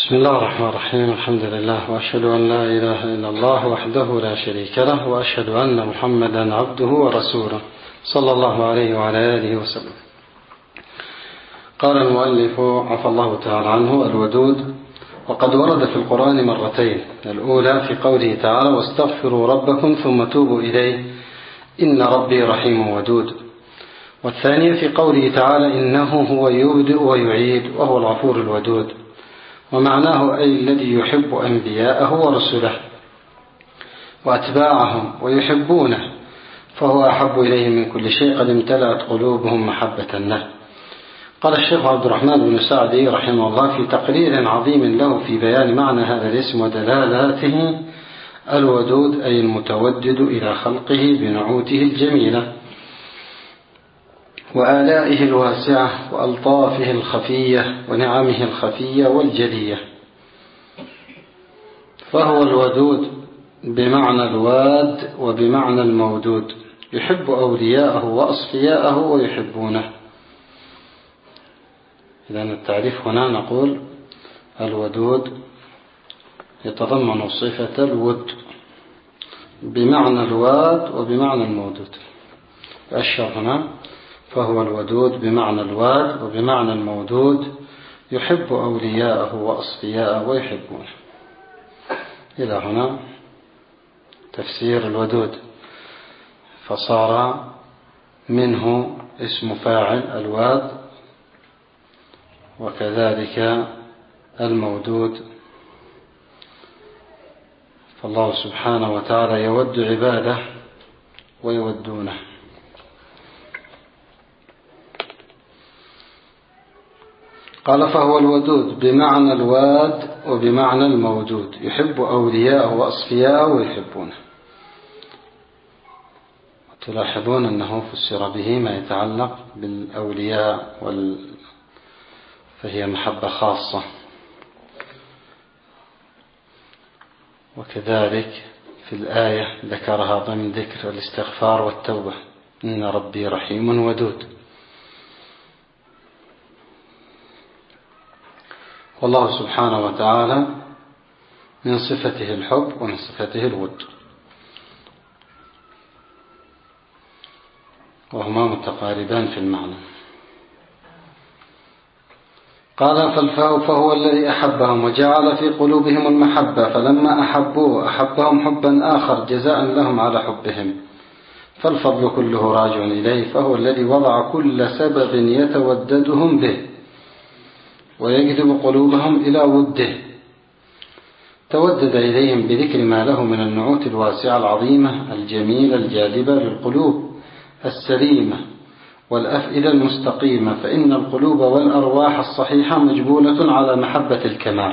بسم الله الرحمن الرحيم. الحمد لله، وأشهد أن لا إله إلا الله وحده لا شريك له، وأشهد أن محمدا عبده ورسوله صلى الله عليه وعلى آله وسلم. قال المؤلف عفى الله تعالى عنه: الودود. وقد ورد في القرآن مرتين، الأولى في قوله تعالى: واستغفروا ربكم ثم توبوا إليه إن ربي رحيم ودود. والثانية في قوله تعالى: إنه هو يبدئ ويعيد وهو الغفور الودود. ومعناه أي الذي يحب أنبياءه ورسله وأتباعهم ويحبونه، فهو أحب إليه من كل شيء، قد امتلأت قلوبهم محبة له. قال الشيخ عبد الرحمن بن سعدي رحمه الله في تقرير عظيم له في بيان معنى هذا الاسم ودلالاته: الودود أي المتودد إلى خلقه بنعوته الجميلة وآلائه الواسعة وألطافه الخفية ونعمه الخفية والجلية. فهو الودود بمعنى الواد وبمعنى المودود، يحب أولياءه وأصفياءه ويحبونه. إذن التعريف هنا نقول: الودود يتضمن صفة الود بمعنى الواد وبمعنى المودود. أشهر هنا: فهو الودود بمعنى الواد وبمعنى المودود، يحب أولياءه وأصفياءه ويحبونه. إلى هنا تفسير الودود، فصار منه اسم فاعل الواد، وكذلك المودود. فالله سبحانه وتعالى يود عباده ويودونه. قال: فهو الودود بمعنى الواد وبمعنى المودود، يحب أولياءه وأصفياءه ويحبونه. تلاحظون أنه فسر به ما يتعلق بالأولياء فهي محبة خاصة، وكذلك في الآية ذكرها ضمن ذكر الاستغفار والتوبة: إن ربي رحيم ودود. والله سبحانه وتعالى من صفته الحب ومن صفته الود، وهما متقاربان في المعنى. قال: فهو الذي أحبهم وجعل في قلوبهم المحبة، فلما أحبوه أحبهم حبا آخر جزاء لهم على حبهم، فالفضل كله راجع إليه، فهو الذي وضع كل سبب يتوددهم به ويجذب قلوبهم إلى وده. تودد إليهم بذكر ما له من النعوت الواسعة العظيمة الجميلة الجاذبة للقلوب السليمة والأفئدة المستقيمة، فإن القلوب والأرواح الصحيحة مجبولة على محبة الكمال.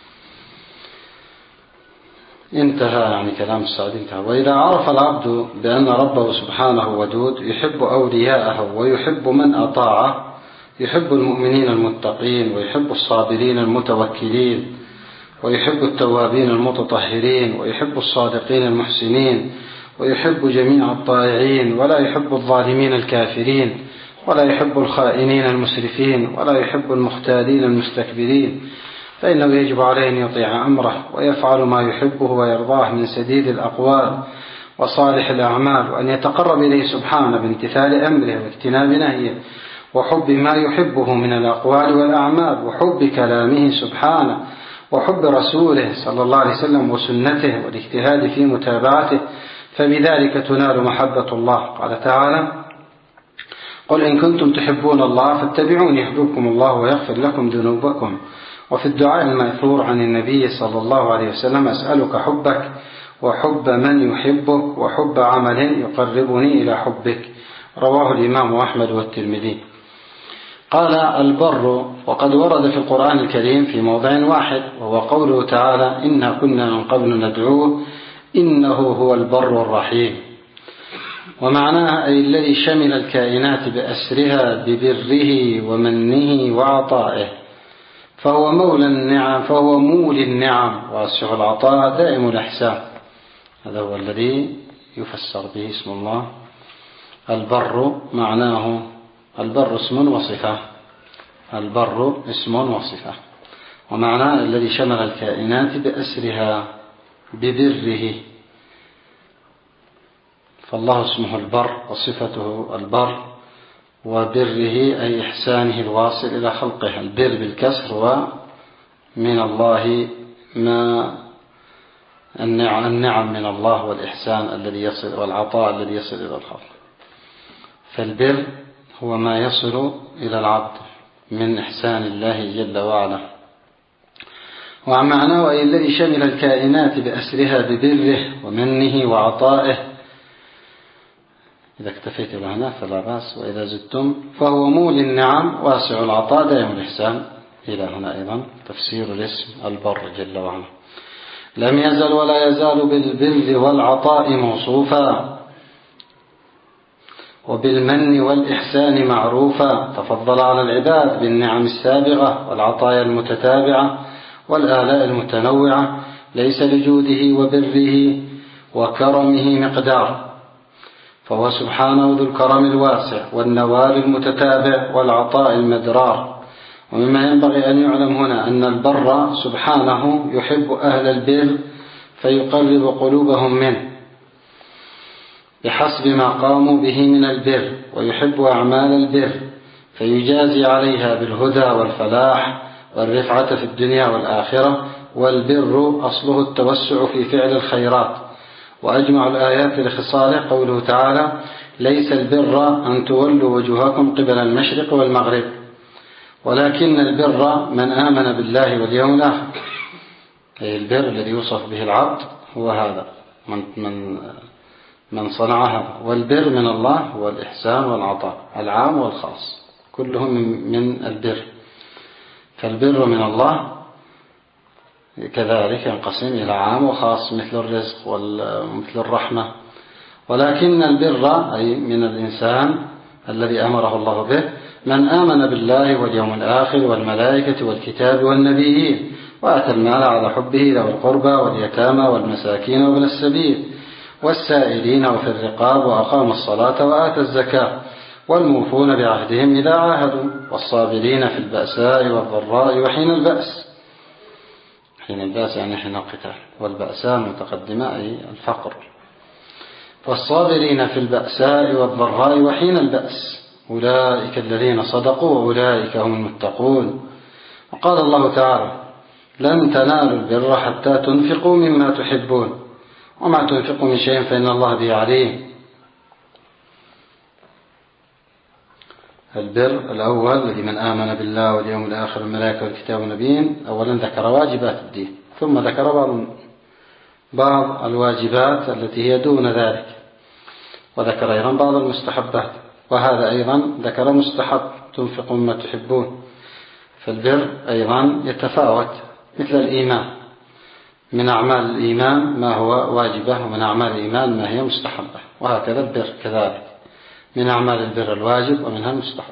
انتهى يعني كلام السعدي انتهى. وإذا عرف العبد بأن ربه سبحانه ودود، يحب أولياءه ويحب من أطاعه، يحب المؤمنين المتقين، ويحب الصابرين المتوكلين، ويحب التوابين المتطهرين، ويحب الصادقين المحسنين، ويحب جميع الطائعين، ولا يحب الظالمين الكافرين، ولا يحب الخائنين المسرفين، ولا يحب المختالين المستكبرين، فإنه يجب عليه أن يطيع أمره ويفعل ما يحبه ويرضاه من سديد الأقوال وصالح الأعمال، وأن يتقرب إليه سبحانه بامتثال أمره واجتناب نهيه، وحب ما يحبه من الأقوال والأعمال، وحب كلامه سبحانه، وحب رسوله صلى الله عليه وسلم وسنته، والاجتهاد في متابعته، فبذلك تنال محبة الله. قال تعالى: قل إن كنتم تحبون الله فاتبعوني يحببكم الله ويغفر لكم ذنوبكم. وفي الدعاء المأثور عن النبي صلى الله عليه وسلم: أسألك حبك وحب من يحبك وحب عمل يقربني إلى حبك. رواه الإمام أحمد والترمذي. قال: البر. وقد ورد في القرآن الكريم في موضع واحد، وهو قوله تعالى: إنا كنا من قبل ندعوه إنه هو البر الرحيم. ومعناها أي الذي شمل الكائنات بأسرها ببره ومنه وعطائه، فهو مولى النعم، فهو مولي النعم واسع العطاء دائم الإحسان. هذا هو الذي يفسر به اسم الله البر. معناه البر اسم وصفة، البر اسم وصفة. ومعناه الذي شمل الكائنات بأسرها ببره، فالله اسمه البر وصفته البر، وبره أي إحسانه الواصل إلى خلقه. البر بالكسر ومن الله ما النعم من الله والإحسان الذي يصل والعطاء الذي يصل إلى الخلق. فالبر هو ما يصل إلى العبد من إحسان الله جل وعلا. ومعناه أي الذي شمل الكائنات بأسرها ببره ومنه وعطائه. إذا اكتفيت بهنا فلا بأس، وإذا زدتم فهو مول النعم واسع العطاء دائم الإحسان. إلى هنا أيضا تفسير الاسم البر جل وعلا. لم يزل ولا يزال بالبر والعطاء موصوفا، وبالمن والإحسان معروفا. تفضل على العباد بالنعم السابغة والعطايا المتتابعة والآلاء المتنوعة، ليس لجوده وبره وكرمه مقدار، فهو سبحانه ذو الكرم الواسع والنوال المتتابع والعطاء المدرار. ومما ينبغي أن يعلم هنا أن البر سبحانه يحب أهل البر فيقرب قلوبهم منه بحسب ما قاموا به من البر، ويحب أعمال البر فيجازي عليها بالهدى والفلاح والرفعة في الدنيا والآخرة. والبر أصله التوسع في فعل الخيرات، وأجمع الآيات لخصاله قوله تعالى: ليس البر أن تولوا وجوهكم قبل المشرق والمغرب، ولكن البر من آمن بالله واليوم الآخر. أي البر الذي يوصف به العبد هو هذا من صنع هذا. والبر من الله هو الإحسان والعطاء العام والخاص، كلهم من البر. فالبر من الله كذلك ينقسم إلى عام وخاص، مثل الرزق ومثل الرحمة. ولكن البر أي من الإنسان الذي أمره الله به من آمن بالله واليوم الآخر والملائكة والكتاب والنبيين، وآتى المال على حبه ذوي القربى واليتامى والمساكين وابن السبيل والسائلين وفي الرقاب، وأقام الصلاة وآتى الزكاة، والموفون بعهدهم إذا عاهدوا، والصابرين في البأساء والضراء وحين البأس. حين البأس يعني حين القتال، والبأساء متقدمة أي الفقر. والصابرين في البأساء والضراء وحين البأس أولئك الذين صدقوا وأولئك هم المتقون. وقال الله تعالى: لن تنالوا البر حتى تنفقوا مما تحبون وما تنفقوا من شيء فإن الله به عليم. البر الأول الذي من آمن بالله واليوم الآخر والملائكة والكتاب والنبيين، أولا ذكر واجبات الدين، ثم ذكر بعض الواجبات التي هي دون ذلك، وذكر أيضا بعض المستحبات، وهذا أيضا ذكر مستحب تنفقوا مما تحبون. فالبر أيضا يتفاوت مثل الإيمان، من أعمال الإيمان ما هو واجبة، ومن أعمال الإيمان ما هي مستحبة، وهكذا البر كذلك من أعمال البر الواجب ومنها المستحب.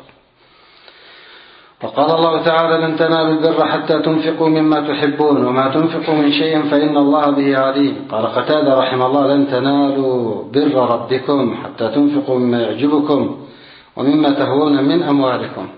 وقال الله تعالى: لن تنالوا البر حتى تنفقوا مما تحبون وما تنفقوا من شيء فإن الله به عليم. قال قتادة رحمه الله: لن تنالوا بر ربكم حتى تنفقوا مما يعجبكم ومما تهوون من أموالكم.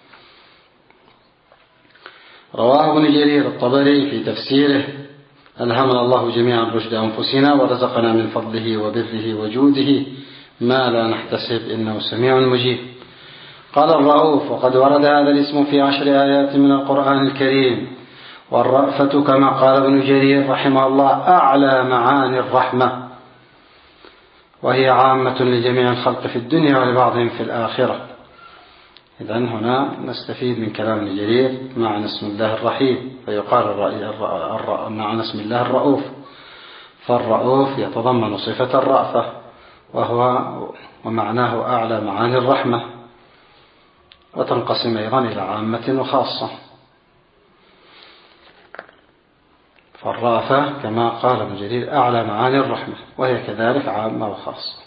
رواه ابن جرير الطبري في تفسيره: ألهمنا الله جميعا رشد أنفسنا ورزقنا من فضله وبره وجوده ما لا نحتسب إنه سميع مجيب. قال الرؤوف: وقد ورد هذا الاسم في 10 آيات من القرآن الكريم. والرأفة كما قال ابن جرير رحمه الله أعلى معاني الرحمة، وهي عامة لجميع الخلق في الدنيا ولبعضهم في الآخرة. إذن هنا نستفيد من كلام ابن جرير معنى اسم الله الرحيم، فيقال معنى اسم الله الرؤوف، فالرؤوف يتضمن صفة الرأفة ومعناه أعلى معاني الرحمة، وتنقسم أيضا إلى عامة وخاصة. فالرأفة كما قال ابن جرير أعلى معاني الرحمة، وهي كذلك عامة وخاصة.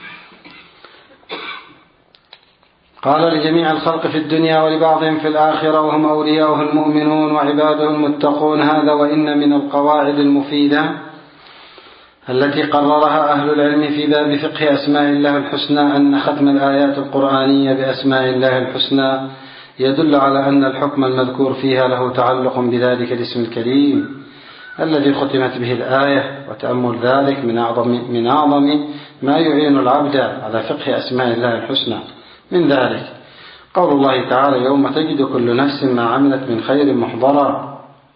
قال: لجميع الخلق في الدنيا ولبعضهم في الآخرة وهم أولياؤه المؤمنون وعباده المتقون. هذا وإن من القواعد المفيدة التي قررها أهل العلم في باب فقه أسماء الله الحسنى أن ختم الآيات القرآنية بأسماء الله الحسنى يدل على أن الحكم المذكور فيها له تعلق بذلك الاسم الكريم الذي ختمت به الآية. وتأمل ذلك من أعظم ما يعين العبد على فقه أسماء الله الحسنى. من ذلك قول الله تعالى: يوم تجد كل نفس ما عملت من خير محضرا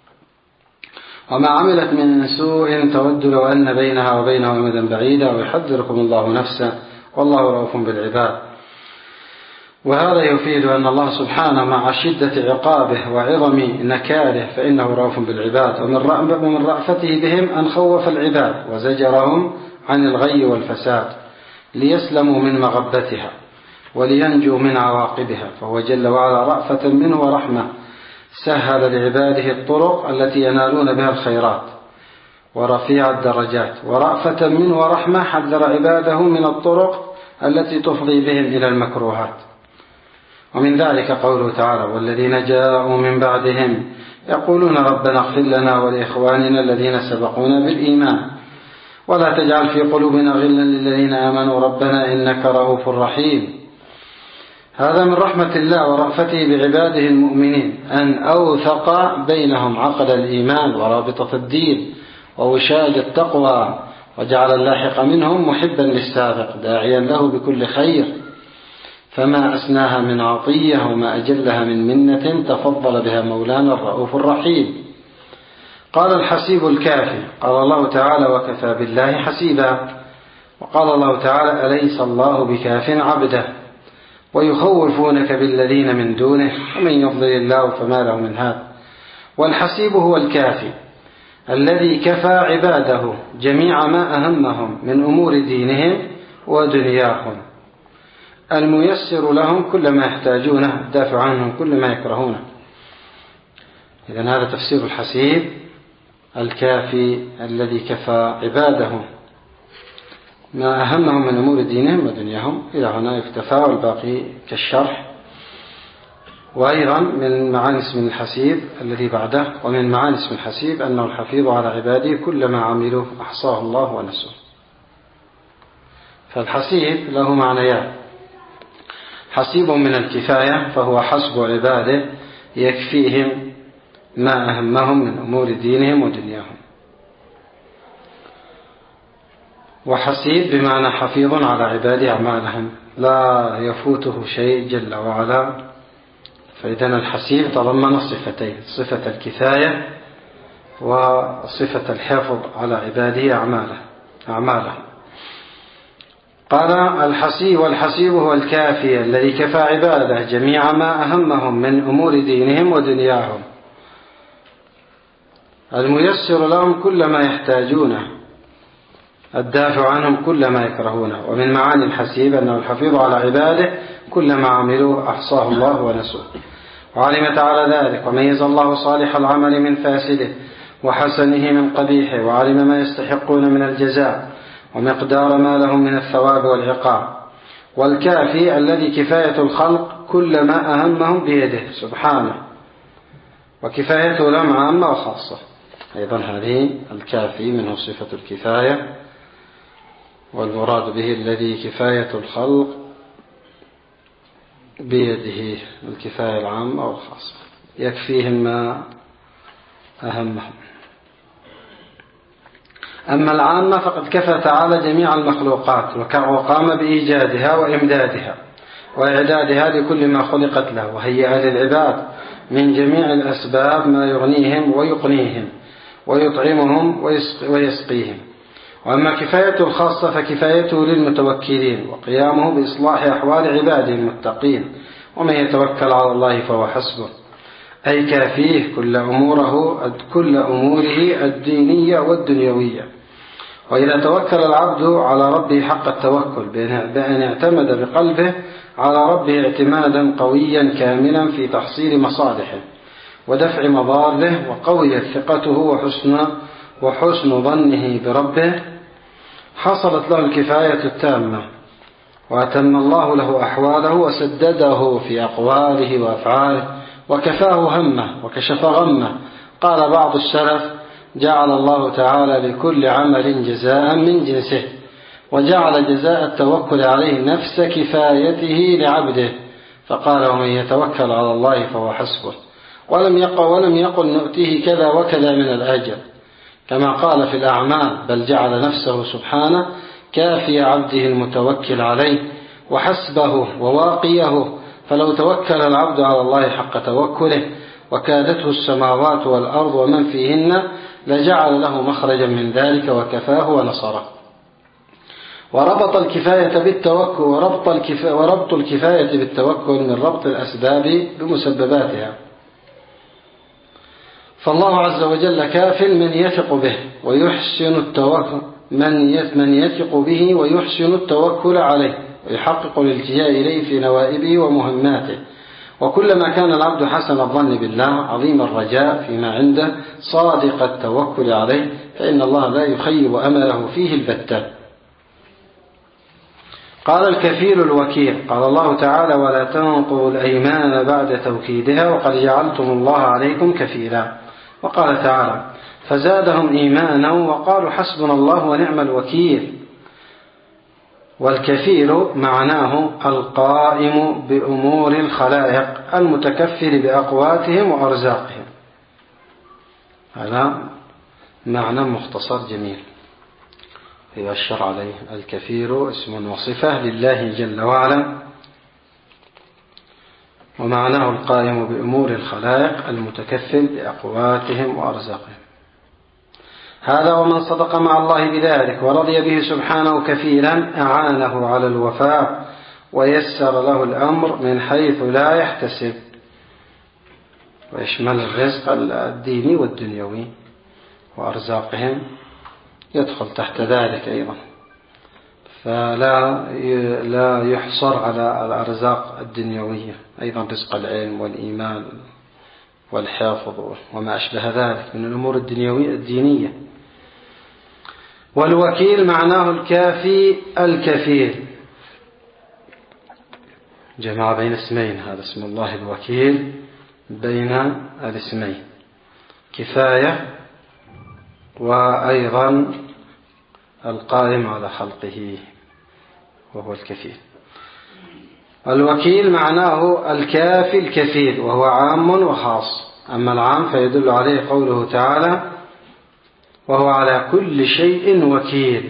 وما عملت من سوء تود لو أن بينها وبينه أمدا بعيدا ويحذركم الله نفسه والله رؤوف بالعباد. وهذا يفيد أن الله سبحانه مع شدة عقابه وعظم نكاله فإنه رؤوف بالعباد، ومن رأفته بهم أن خوف العباد وزجرهم عن الغي والفساد ليسلموا من مغبتها ولينجوا من عواقبها. فهو جل وعلا رأفة منه ورحمة سهل لعباده الطرق التي ينالون بها الخيرات ورفيع الدرجات، ورأفة منه ورحمة حذر عباده من الطرق التي تفضي بهم إلى المكروهات. ومن ذلك قوله تعالى: والذين جاءوا من بعدهم يقولون ربنا اغفر لنا ولإخواننا الذين سبقونا بالإيمان ولا تجعل في قلوبنا غلا للذين آمنوا ربنا إنك رؤوف رحيم. هذا من رحمة الله ورأفته بعباده المؤمنين أن أوثق بينهم عقد الإيمان ورابطة الدين ووشاج التقوى، وجعل اللاحق منهم محبا للسابق داعيا له بكل خير، فما أسناها من عطية وما أجلها من منة تفضل بها مولانا الرؤوف الرحيم. قال الحسيب الكافي. قال الله تعالى: وكفى بالله حسيبا. وقال الله تعالى: أليس الله بكاف عبده ويخوفونك بالذين من دونه ومن يضلل الله فما له من هاد. والحسيب هو الكافي الذي كفى عباده جميع ما أهمهم من أمور دينهم ودنياهم، الميسر لهم كل ما يحتاجونه، الدافع عنهم كل ما يكرهونه. إذن هذا تفسير الحسيب الكافي الذي كفى عباده ما أهمهم من أمور دينهم ودنياهم. إلى هنا يكتفى والباقي كالشرح. وأيضا من معاني اسم الحسيب الذي بعده، ومن معاني اسم الحسيب أنه الحفيظ على عباده كل ما عملوا أحصاه الله ونسوه. فالحسيب له معنيان: حسيب من الكفاية فهو حسب عباده يكفيهم ما أهمهم من أمور دينهم ودنياهم، وحسيب بمعنى حفيظ على عباده أعمالهم لا يفوته شيء جل وعلا. فإذن الحسيب تضمن صفتين: صفة الكفاية وصفة الحفظ على عباده أعمالهم. قال الحسيب: والحسيب هو الكافي الذي كفى عباده جميع ما أهمهم من أمور دينهم ودنياهم، الميسر لهم كل ما يحتاجونه، الدافع عنهم كل ما يكرهونه. ومن معاني الحسيب أنه الحفيظ على عباده كل ما عملوا أحصاه الله ونسوه. وعلم تعالى ذلك وميز الله صالح العمل من فاسده وحسنه من قبيحه، وعلم ما يستحقون من الجزاء ومقدار ما لهم من الثواب والعقاب. والكافي الذي كفاية الخلق كل ما أهمهم بيده سبحانه، وكفايته لهم عامة وخاصة. أيضا هذه الكافي منه صفة الكفاية، والمراد به الذي كفاية الخلق بيده، الكفاية العامة والخاصة، يكفيهم ما أهمهم. أما العامة فقد كفى تعالى جميع المخلوقات وقام بإيجادها وإمدادها وإعدادها لكل ما خلقت له، وهيئ للعباد من جميع الأسباب ما يغنيهم ويقنيهم ويطعمهم ويسقيهم. وأما كفاية الخاصة فكفايته للمتوكلين وقيامه بإصلاح أحوال عباده المتقين، ومن يتوكل على الله فهو حسبه، أي كافيه كل أموره الدينية والدنيوية. وإذا توكل العبد على ربه حق التوكل بأن اعتمد بقلبه على ربه اعتمادا قويا كاملا في تحصيل مصالحه ودفع مضاره، وقويت ثقته وحسن ظنه بربه، حصلت له الكفاية التامة، وأتم الله له أحواله وسدده في أقواله وأفعاله، وكفاه همه وكشف غمه. قال بعض السلف: جعل الله تعالى لكل عمل جزاء من جنسه، وجعل جزاء التوكل عليه نفس كفايته لعبده، فقال ومن يتوكل على الله فهو حسبه، ولم يقل نؤتيه كذا وكذا من الأجر كما قال في الأعمال، بل جعل نفسه سبحانه كافي عبده المتوكل عليه وحسبه وواقيه. فلو توكل العبد على الله حق توكله وكادته السماوات والأرض ومن فيهن لجعل له مخرجا من ذلك وكفاه ونصره. وربط الكفاية بالتوكل وربط الكفاية بالتوكل من ربط الأسباب بمسبباتها. فالله عز وجل كاف من يثق به ويحسن التوكل من يثق به ويحسن التوكل عليه ويحقق الالتجاء إليه في نوائبه ومهماته. وكلما كان العبد حسن الظن بالله عظيم الرجاء فيما عنده صادق التوكل عليه فإن الله لا يخيب أمله فيه البتة. قال الكفيل الوكيل، قال الله تعالى ولا تنقضوا الأيمان بعد توكيدها وقد جعلتم الله عليكم كفيلا. وقال تعالى فزادهم إيمانا وقالوا حسبنا الله ونعم الوكيل. والكفيل معناه القائم بأمور الخلائق المتكفل بأقواتهم وأرزاقهم. هذا معنى مختصر جميل يؤشر عليه. الكفيل اسم وصفة لله جل وعلا، ومعناه القائم بأمور الخلائق المتكفل بأقواتهم وأرزاقهم. هذا ومن صدق مع الله بذلك ورضي به سبحانه كفيلا أعانه على الوفاء ويسر له الأمر من حيث لا يحتسب، ويشمل الرزق الديني والدنيوي، وأرزاقهم يدخل تحت ذلك أيضا، فلا يحصر على الأرزاق الدنيوية، أيضا رزق العلم والإيمان والحافظ وما أشبه ذلك من الأمور الدينية. والوكيل معناه الكافي الكفيل، جمع بين اسمين، هذا اسم الله الوكيل بين الاسمين كفاية وأيضا القائم على خلقه وهو الكفيل. الوكيل معناه الكافي الكفيل وهو عام وخاص. أما العام فيدل عليه قوله تعالى وهو على كل شيء وكيل،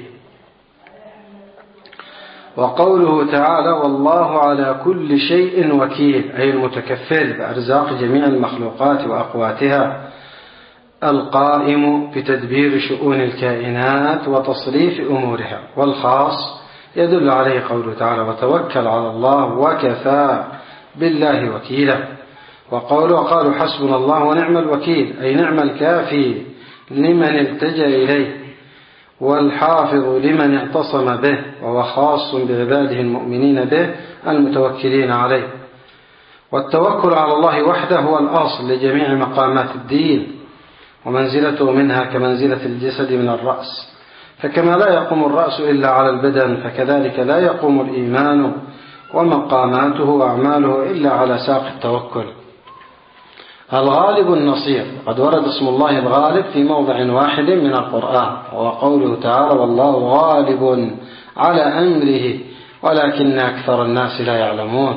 وقوله تعالى والله على كل شيء وكيل أي المتكفل بأرزاق جميع المخلوقات وأقواتها القائم بتدبير شؤون الكائنات وتصريف أمورها. والخاص يدل عليه قوله تعالى وتوكل على الله وكفى بالله وكيلا. وقالوا حسبنا الله ونعم الوكيل أي نعم الكافي لمن التجأ إليه والحافظ لمن اعتصم به، وهو خاص بعباده المؤمنين به المتوكلين عليه. والتوكل على الله وحده هو الأصل لجميع مقامات الدين، ومنزلته منها كمنزلة الجسد من الرأس، فكما لا يقوم الرأس إلا على البدن فكذلك لا يقوم الإيمان ومقاماته وأعماله إلا على ساق التوكل. الغالب النصير، قد ورد اسم الله الغالب في موضع واحد من القرآن، وهو قوله تعالى والله غالب على أمره ولكن أكثر الناس لا يعلمون.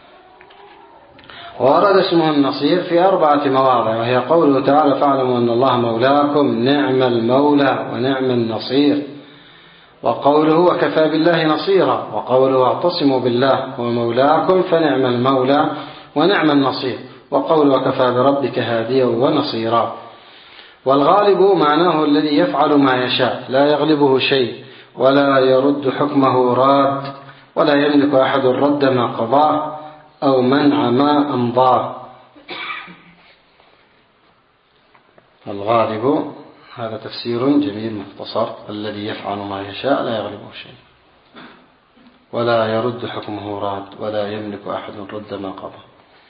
ورد اسمه النصير في 4 مواضع، وهي قوله تعالى فاعلموا أن الله مولاكم نعم المولى ونعم النصير، وقوله وكفى بالله نصيرا، وقوله اعتصموا بالله هو مولاكم فنعم المولى ونعم النصير، وقوله وكفى بربك هاديا ونصيرا. والغالب معناه الذي يفعل ما يشاء لا يغلبه شيء ولا يرد حكمه راد، ولا يملك أحد رد ما قضاه أو منع ما أمضاه. الغالب هذا تفسير جميل مختصر، الذي يفعل ما يشاء لا يغلبه شيء ولا يرد حكمه راد ولا يملك أحد رد ما قضى.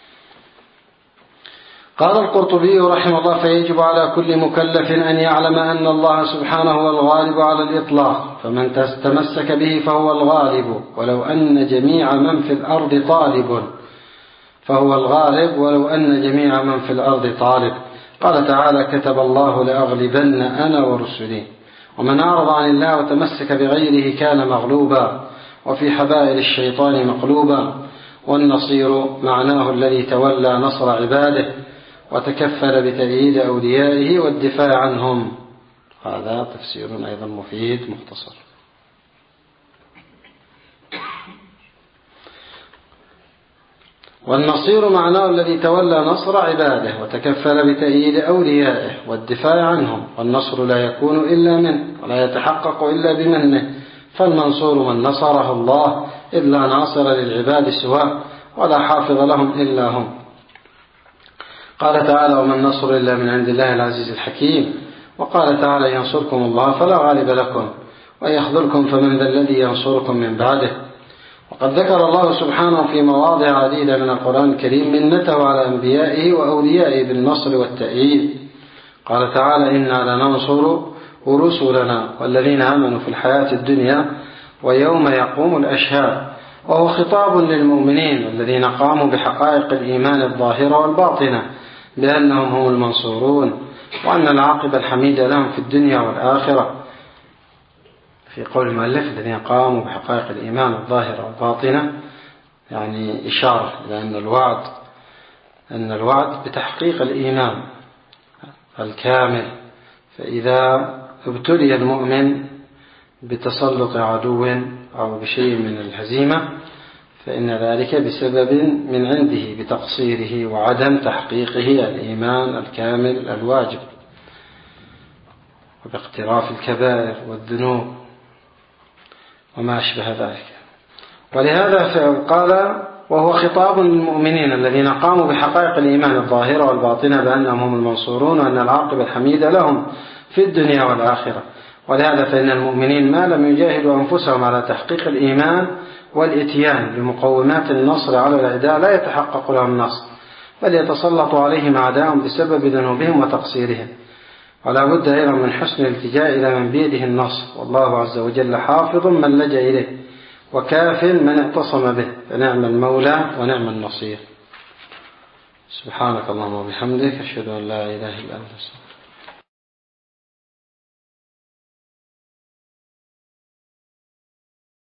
قال القرطبي رحمه الله فيجب على كل مكلف أن يعلم أن الله سبحانه هو الغالب على الإطلاق، فمن تمسك به فهو الغالب ولو أن جميع من في الأرض طالب، فهو الغالب ولو أن جميع من في الأرض طالب. قال تعالى كتب الله لأغلبن أنا ورسلي. ومن أعرض عن الله وتمسك بغيره كان مغلوبا وفي حبائل الشيطان مقلوبا. والنصير معناه الذي تولى نصر عباده وتكفل بتأييد أوليائه والدفاع عنهم. هذا تفسير أيضا مفيد مختصر. والنصير معناه الذي تولى نصر عباده وتكفل بتأييد أوليائه والدفاع عنهم، والنصر لا يكون إلا منه ولا يتحقق إلا بمنه، فالمنصور من نصره الله، إلا ناصر للعباد سواه ولا حافظ لهم إلا هم. قال تعالى: وما النصر إلا من عند الله العزيز الحكيم. وقال تعالى: ينصركم الله فلا غالب لكم ويخذلكم فمن ذا الذي ينصركم من بعده. وقد ذكر الله سبحانه في مواضع عديدة من القرآن الكريم منته على أنبيائه وأوليائه بالنصر والتأييد. قال تعالى: إنا لننصر رسلنا والذين آمنوا في الحياة الدنيا ويوم يقوم الأشهاد. وهو خطاب للمؤمنين والذين قاموا بحقائق الإيمان الظاهرة والباطنة بأنهم هم المنصورون، وأن العاقبة الحميدة لهم في الدنيا والآخرة. في قول المؤلف: الذين قاموا بحقائق الإيمان الظاهرة والباطنة، يعني إشارة إلى أن الوعد بتحقيق الإيمان الكامل. فإذا ابتلي المؤمن بتسلط عدو أو بشيء من الهزيمة فإن ذلك بسبب من عنده بتقصيره وعدم تحقيقه الإيمان الكامل الواجب، وباقتراف الكبائر والذنوب وما أشبه ذلك. ولهذا قال: وهو خطاب للمؤمنين الذين قاموا بحقائق الإيمان الظاهرة والباطنة بأنهم هم المنصورون وأن العاقبة الحميدة لهم في الدنيا والآخرة. ولهذا فإن المؤمنين ما لم يجاهدوا أنفسهم على تحقيق الإيمان والإتيان بمقومات النصر على الأعداء لا يتحقق لهم النصر، بل يتسلط عليهم أعداءهم بسبب ذنوبهم وتقصيرهم. ولا بد أيضا من حسن الالتجاء إلى من بيده النصر، والله عز وجل حافظ من لجأ إليه وكاف من اعتصم به، فنعم المولى ونعم النصير. سبحانك اللهم وبحمدك، أشهد أن لا إله إلا أنت.